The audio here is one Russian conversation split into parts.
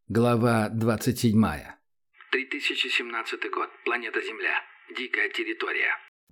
Глава 27. 3017 год. Планета Земля. Дикая территория.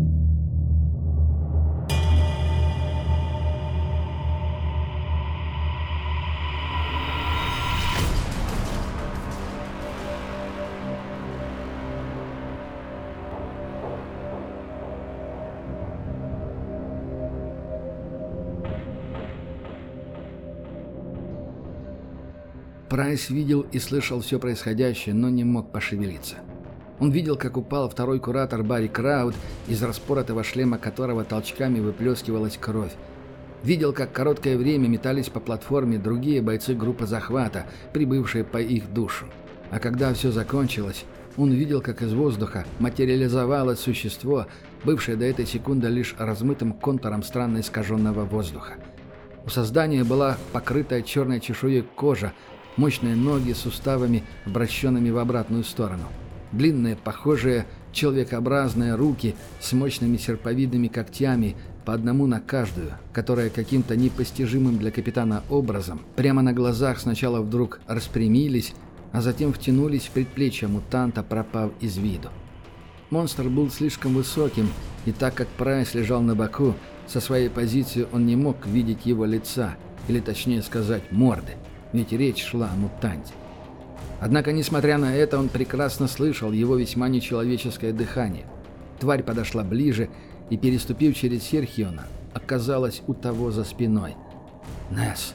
Прайс видел и слышал все происходящее, но не мог пошевелиться. Он видел, как упал второй куратор Барри Крауд, из распоротого шлема которого толчками выплескивалась кровь. Видел, как короткое время метались по платформе другие бойцы группы захвата, прибывшие по их душу. А когда все закончилось, он видел, как из воздуха материализовалось существо, бывшее до этой секунды лишь размытым контуром странно искаженного воздуха. У создания была покрытая черной чешуей кожа, мощные ноги с суставами, обращенными в обратную сторону. Длинные, похожие, человекообразные руки с мощными серповидными когтями, по одному на каждую, которые каким-то непостижимым для капитана образом прямо на глазах сначала вдруг распрямились, а затем втянулись в предплечье мутанта, пропав из виду. Монстр был слишком высоким, и так как Прайс лежал на боку, со своей позиции он не мог видеть его лица, или точнее сказать, морды. Ведь речь шла о мутанте. Однако, несмотря на это, он прекрасно слышал его весьма нечеловеческое дыхание. Тварь подошла ближе и, переступив через Серхиона, оказалась у того за спиной. «Несс!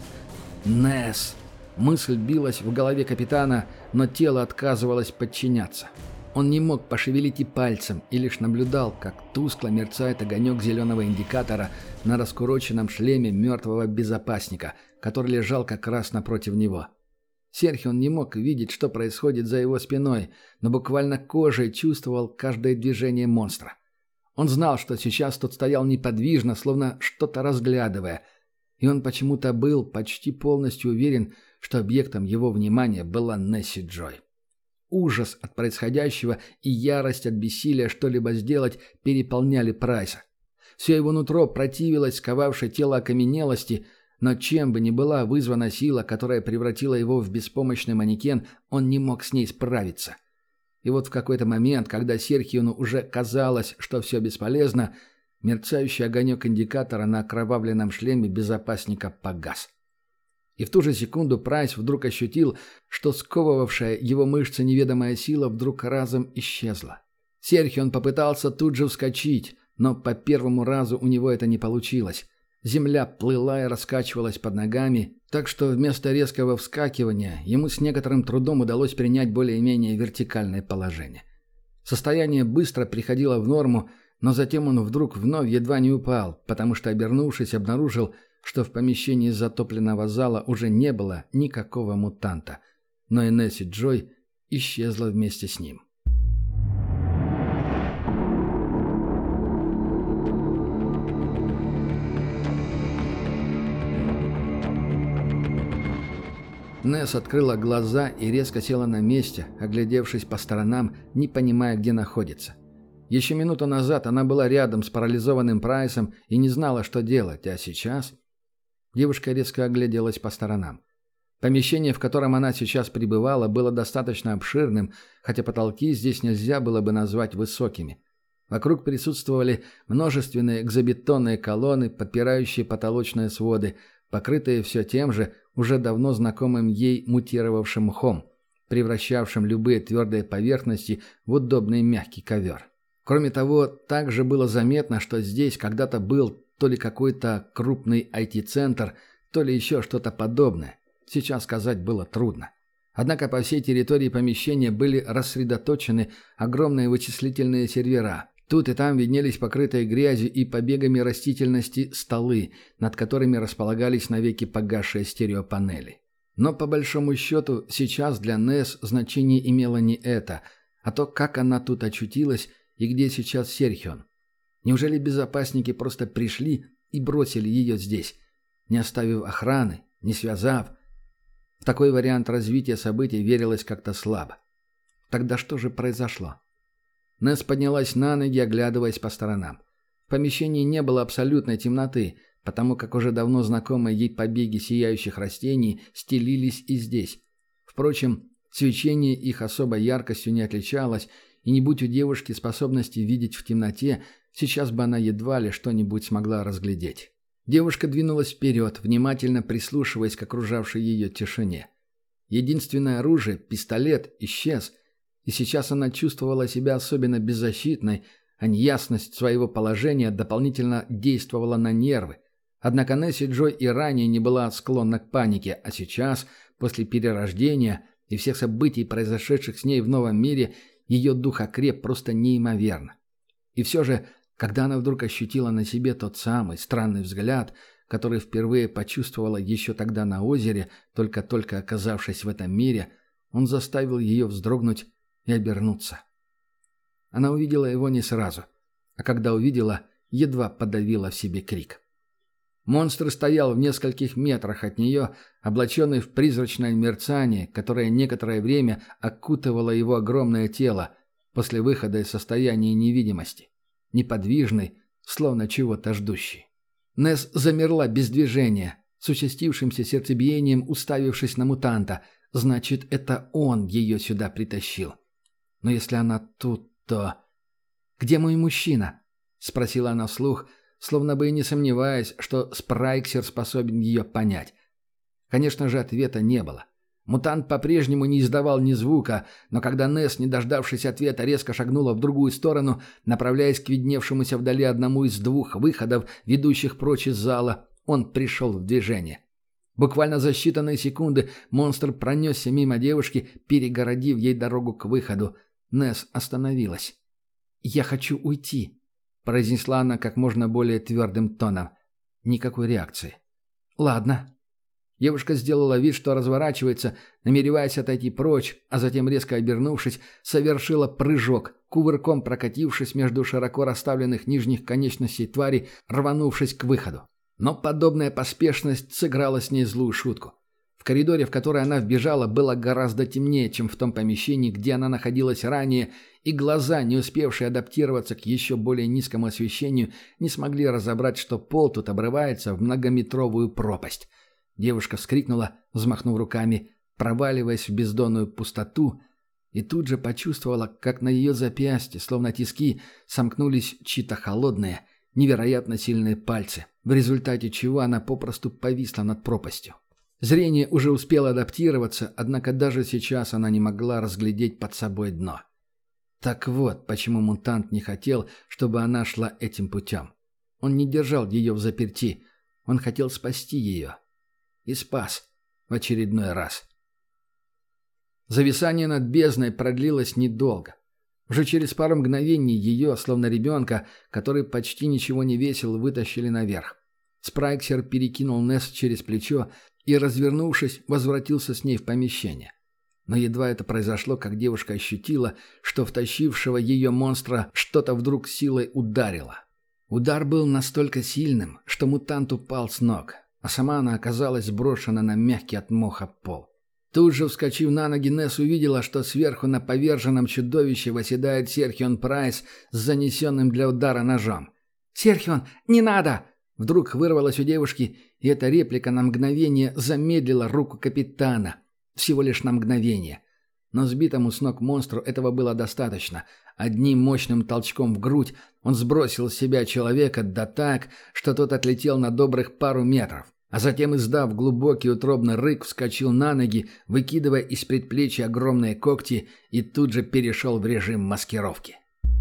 Несс!» Мысль билась в голове капитана, но тело отказывалось подчиняться. Он не мог пошевелить и пальцем, и лишь наблюдал, как тускло мерцает огонек зеленого индикатора на раскуроченном шлеме мертвого безопасника, который лежал как раз напротив него. Серхион не мог видеть, что происходит за его спиной, но буквально кожей чувствовал каждое движение монстра. Он знал, что сейчас тот стоял неподвижно, словно что-то разглядывая, и он почему-то был почти полностью уверен, что объектом его внимания была Несси Джой. Ужас от происходящего и ярость от бессилия что-либо сделать переполняли Прайса. Все его нутро противилось сковавшей тело окаменелости, но чем бы ни была вызвана сила, которая превратила его в беспомощный манекен, он не мог с ней справиться. И вот в какой-то момент, когда Серхиону уже казалось, что все бесполезно, мерцающий огонек индикатора на окровавленном шлеме безопасника погас. И в ту же секунду Прайс вдруг ощутил, что сковывавшая его мышцы неведомая сила вдруг разом исчезла. Серхион попытался тут же вскочить, но по первому разу у него это не получилось. Земля плыла и раскачивалась под ногами, так что вместо резкого вскакивания ему с некоторым трудом удалось принять более-менее вертикальное положение. Состояние быстро приходило в норму, но затем он вдруг вновь едва не упал, потому что, обернувшись, обнаружил, что в помещении затопленного зала уже не было никакого мутанта, но и Несси Джой исчезла вместе с ним. Несс открыла глаза и резко села на месте, оглядевшись по сторонам, не понимая, где находится. Еще минуту назад она была рядом с парализованным Прайсом и не знала, что делать, а сейчас... Девушка резко огляделась по сторонам. Помещение, в котором она сейчас пребывала, было достаточно обширным, хотя потолки здесь нельзя было бы назвать высокими. Вокруг присутствовали множественные экзобетонные колонны, подпирающие потолочные своды, покрытые все тем же, уже давно знакомым ей мутировавшим мхом, превращавшим любые твердые поверхности в удобный мягкий ковер. Кроме того, также было заметно, что здесь когда-то был то ли какой-то крупный IT-центр, то ли еще что-то подобное. Сейчас сказать было трудно. Однако по всей территории помещения были рассредоточены огромные вычислительные сервера. Тут и там виднелись покрытые грязью и побегами растительности столы, над которыми располагались навеки погасшие стереопанели. Но по большому счету сейчас для Несс значение имело не это, а то, как она тут очутилась и где сейчас Серхион. Неужели безопасники просто пришли и бросили ее здесь, не оставив охраны, не связав? В такой вариант развития событий верилось как-то слабо. Тогда что же произошло? Несс поднялась на ноги, оглядываясь по сторонам. В помещении не было абсолютной темноты, потому как уже давно знакомые ей побеги сияющих растений стелились и здесь. Впрочем, Свечение их особой яркостью не отличалось, и не будь у девушки способности видеть в темноте, сейчас бы она едва ли что-нибудь смогла разглядеть. Девушка двинулась вперед, внимательно прислушиваясь к окружавшей ее тишине. Единственное оружие, пистолет, исчез, и сейчас она чувствовала себя особенно беззащитной, а неясность своего положения дополнительно действовала на нервы. Однако Несси Джой и ранее не была склонна к панике, а сейчас, после перерождения и всех событий, произошедших с ней в новом мире, ее дух окреп просто неимоверно. И все же, когда она вдруг ощутила на себе тот самый странный взгляд, который впервые почувствовала еще тогда на озере, только-только оказавшись в этом мире, он заставил ее вздрогнуть и обернуться. Она увидела его не сразу, а когда увидела, едва подавила в себе крик. Монстр стоял в нескольких метрах от нее, облаченный в призрачное мерцание, которое некоторое время окутывало его огромное тело после выхода из состояния невидимости. Неподвижный, словно чего-то ждущий. Несс замерла без движения, с участившимся сердцебиением уставившись на мутанта. Значит, это он ее сюда притащил. Но если она тут, то... «Где мой мужчина?» — спросила она вслух, словно бы и не сомневаясь, что Спрайксер способен ее понять. Конечно же, ответа не было. Мутант по-прежнему не издавал ни звука, но когда Несс, не дождавшись ответа, резко шагнула в другую сторону, направляясь к видневшемуся вдали одному из двух выходов, ведущих прочь из зала, он пришел в движение. Буквально за считанные секунды монстр пронесся мимо девушки, перегородив ей дорогу к выходу. Несс остановилась. «Я хочу уйти», — произнесла она как можно более твердым тоном. Никакой реакции. «Ладно». Девушка сделала вид, что разворачивается, намереваясь отойти прочь, а затем, резко обернувшись, совершила прыжок, кувырком прокатившись между широко расставленных нижних конечностей твари, рванувшись к выходу. Но подобная поспешность сыграла с ней злую шутку. В коридоре, в который она вбежала, было гораздо темнее, чем в том помещении, где она находилась ранее, и глаза, не успевшие адаптироваться к еще более низкому освещению, не смогли разобрать, что пол тут обрывается в многометровую пропасть. Девушка вскрикнула, взмахнув руками, проваливаясь в бездонную пустоту, и тут же почувствовала, как на ее запястье, словно тиски, сомкнулись чьи-то холодные, невероятно сильные пальцы, в результате чего она попросту повисла над пропастью. Зрение уже успело адаптироваться, однако даже сейчас она не могла разглядеть под собой дно. Так вот, почему мутант не хотел, чтобы она шла этим путем. Он не держал ее в заперти, он хотел спасти ее. И спас в очередной раз. Зависание над бездной продлилось недолго. Уже через пару мгновений ее, словно ребенка, который почти ничего не весил, вытащили наверх. Спрайксер перекинул Несс через плечо и, развернувшись, возвратился с ней в помещение. Но едва это произошло, как девушка ощутила, что втащившего ее монстра что-то вдруг силой ударило. Удар был настолько сильным, что мутант упал с ног, а сама она оказалась сброшена на мягкий от моха пол. Тут же, вскочив на ноги, Несс увидела, что сверху на поверженном чудовище восседает Серхион Прайс с занесенным для удара ножом. «Серхион, не надо!» Вдруг вырвалась у девушки, и эта реплика на мгновение замедлила руку капитана. Всего лишь на мгновение. Но сбитому с ног монстру этого было достаточно. Одним мощным толчком в грудь он сбросил с себя человека, да так, что тот отлетел на добрых пару метров. А затем, издав глубокий утробный рык, вскочил на ноги, выкидывая из предплечья огромные когти, и тут же перешел в режим маскировки.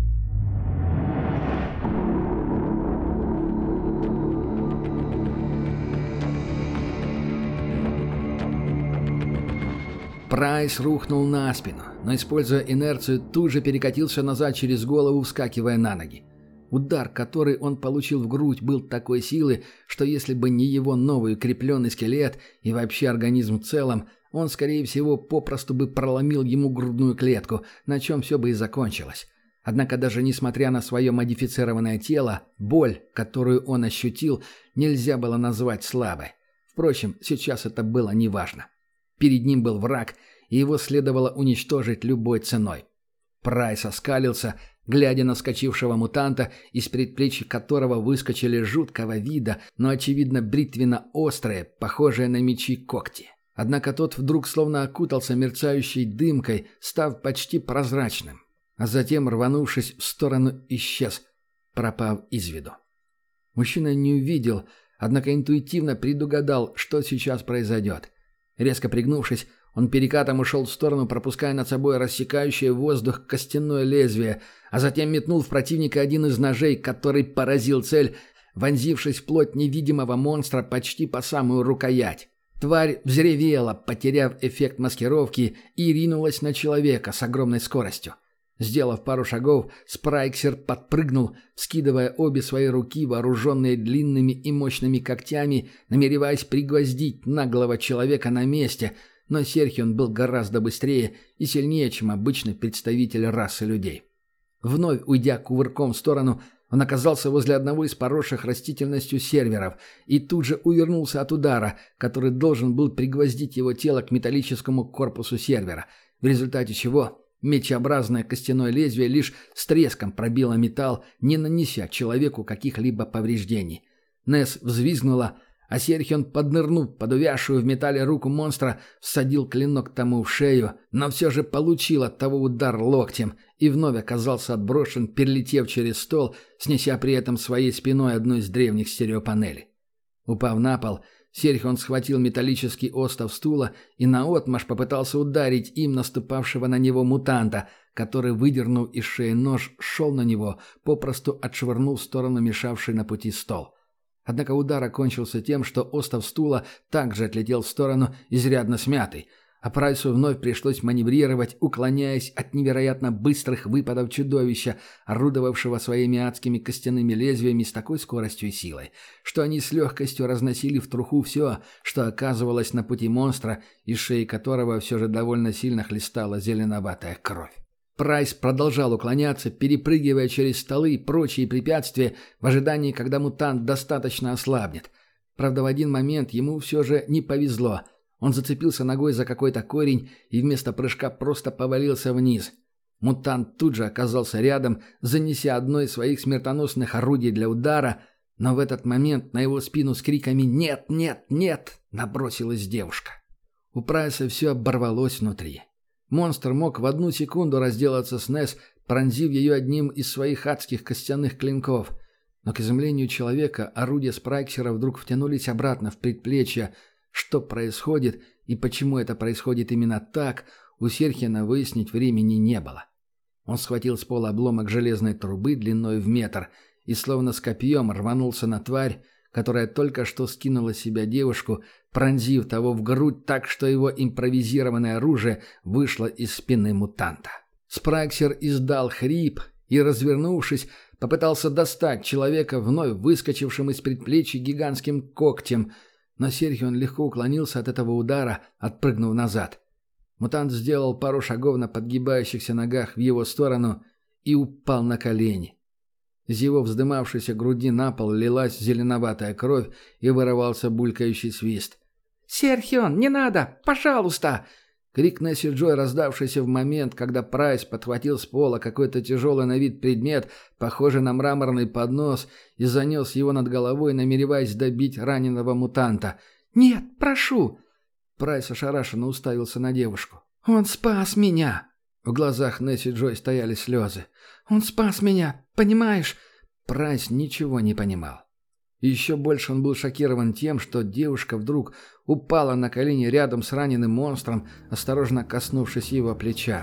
Прайс рухнул на спину, но, используя инерцию, тут же перекатился назад через голову, вскакивая на ноги. Удар, который он получил в грудь, был такой силы, что если бы не его новый укрепленный скелет и вообще организм в целом, он, скорее всего, попросту бы проломил ему грудную клетку, на чем все бы и закончилось. Однако даже несмотря на свое модифицированное тело, боль, которую он ощутил, нельзя было назвать слабой. Впрочем, сейчас это было неважно. Перед ним был враг, и его следовало уничтожить любой ценой. Прайс оскалился, глядя на вскочившего мутанта, из предплечья которого выскочили жуткого вида, но, очевидно, бритвенно-острые, похожие на мечи когти. Однако тот вдруг словно окутался мерцающей дымкой, став почти прозрачным, а затем, рванувшись в сторону, исчез, пропав из виду. Мужчина не увидел, однако интуитивно предугадал, что сейчас произойдет. Резко пригнувшись, он перекатом ушел в сторону, пропуская над собой рассекающее воздух костяное лезвие, а затем метнул в противника один из ножей, который поразил цель, вонзившись в плоть невидимого монстра почти по самую рукоять. Тварь взревела, потеряв эффект маскировки, и ринулась на человека с огромной скоростью. Сделав пару шагов, Спрайксер подпрыгнул, скидывая обе свои руки, вооруженные длинными и мощными когтями, намереваясь пригвоздить наглого человека на месте, но Серхион был гораздо быстрее и сильнее, чем обычный представитель расы людей. Вновь уйдя кувырком в сторону, он оказался возле одного из поросших растительностью серверов и тут же увернулся от удара, который должен был пригвоздить его тело к металлическому корпусу сервера, в результате чего мечеобразное костяное лезвие лишь с треском пробило металл, не нанеся человеку каких-либо повреждений. Несс взвизгнула, а Серхион, поднырнув под увязшую в металле руку монстра, всадил клинок тому в шею, но все же получил от того удар локтем и вновь оказался отброшен, перелетев через стол, снеся при этом своей спиной одну из древних стереопанелей. Упав на пол, Серхион схватил металлический остов стула и наотмашь попытался ударить им наступавшего на него мутанта, который, выдернув из шеи нож, шел на него, попросту отшвырнув в сторону мешавший на пути стол. Однако удар окончился тем, что остов стула также отлетел в сторону, изрядно смятый, а Прайсу вновь пришлось маневрировать, уклоняясь от невероятно быстрых выпадов чудовища, орудовавшего своими адскими костяными лезвиями с такой скоростью и силой, что они с легкостью разносили в труху все, что оказывалось на пути монстра, из шеи которого все же довольно сильно хлестала зеленоватая кровь. Прайс продолжал уклоняться, перепрыгивая через столы и прочие препятствия в ожидании, когда мутант достаточно ослабнет. Правда, в один момент ему все же не повезло. Он зацепился ногой за какой-то корень и вместо прыжка просто повалился вниз. Мутант тут же оказался рядом, занеся одно из своих смертоносных орудий для удара, но в этот момент на его спину с криками «Нет! Нет! Нет!» набросилась девушка. У Прайса все оборвалось внутри. Монстр мог в одну секунду разделаться с Несс, пронзив ее одним из своих адских костяных клинков. Но, к изумлению человека, орудия Спрайксера вдруг втянулись обратно в предплечье. Что происходит и почему это происходит именно так, у Серхиона выяснить времени не было. Он схватил с пола обломок железной трубы длиной в метр и словно с копьем рванулся на тварь, которая только что скинула с себя девушку, пронзив того в грудь так, что его импровизированное оружие вышло из спины мутанта. Спрайксер издал хрип и, развернувшись, попытался достать человека вновь выскочившим из предплечья гигантским когтем, но Серхион легко уклонился от этого удара, отпрыгнув назад. Мутант сделал пару шагов на подгибающихся ногах в его сторону и упал на колени. Из его вздымавшейся груди на пол лилась зеленоватая кровь и вырывался булькающий свист. «Серхион, не надо! Пожалуйста!» Крик Несси Джой, раздавшийся в момент, когда Прайс подхватил с пола какой-то тяжелый на вид предмет, похожий на мраморный поднос, и занес его над головой, намереваясь добить раненого мутанта. «Нет, прошу!» Прайс ошарашенно уставился на девушку. «Он спас меня!» В глазах Несси Джой стояли слезы. «Он спас меня, понимаешь?» Прайс ничего не понимал. И еще больше он был шокирован тем, что девушка вдруг упала на колени рядом с раненым монстром, осторожно коснувшись его плеча.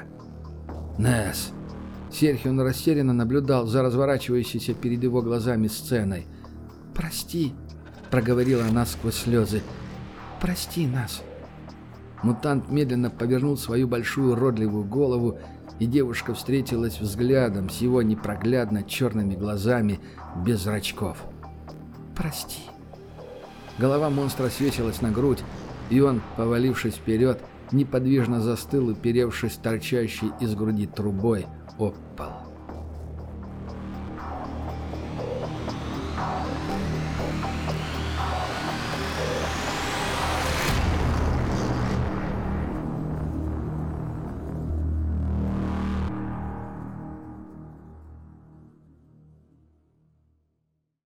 «Несс!» Серхион растерянно наблюдал за разворачивающейся перед его глазами сценой. «Прости», — проговорила она сквозь слезы. «Прости нас». Мутант медленно повернул свою большую уродливую голову, и девушка встретилась взглядом с его непроглядно черными глазами без зрачков. «Прости». Голова монстра свесилась на грудь, и он, повалившись вперед, неподвижно застыл, уперевшись торчащей из груди трубой об пол.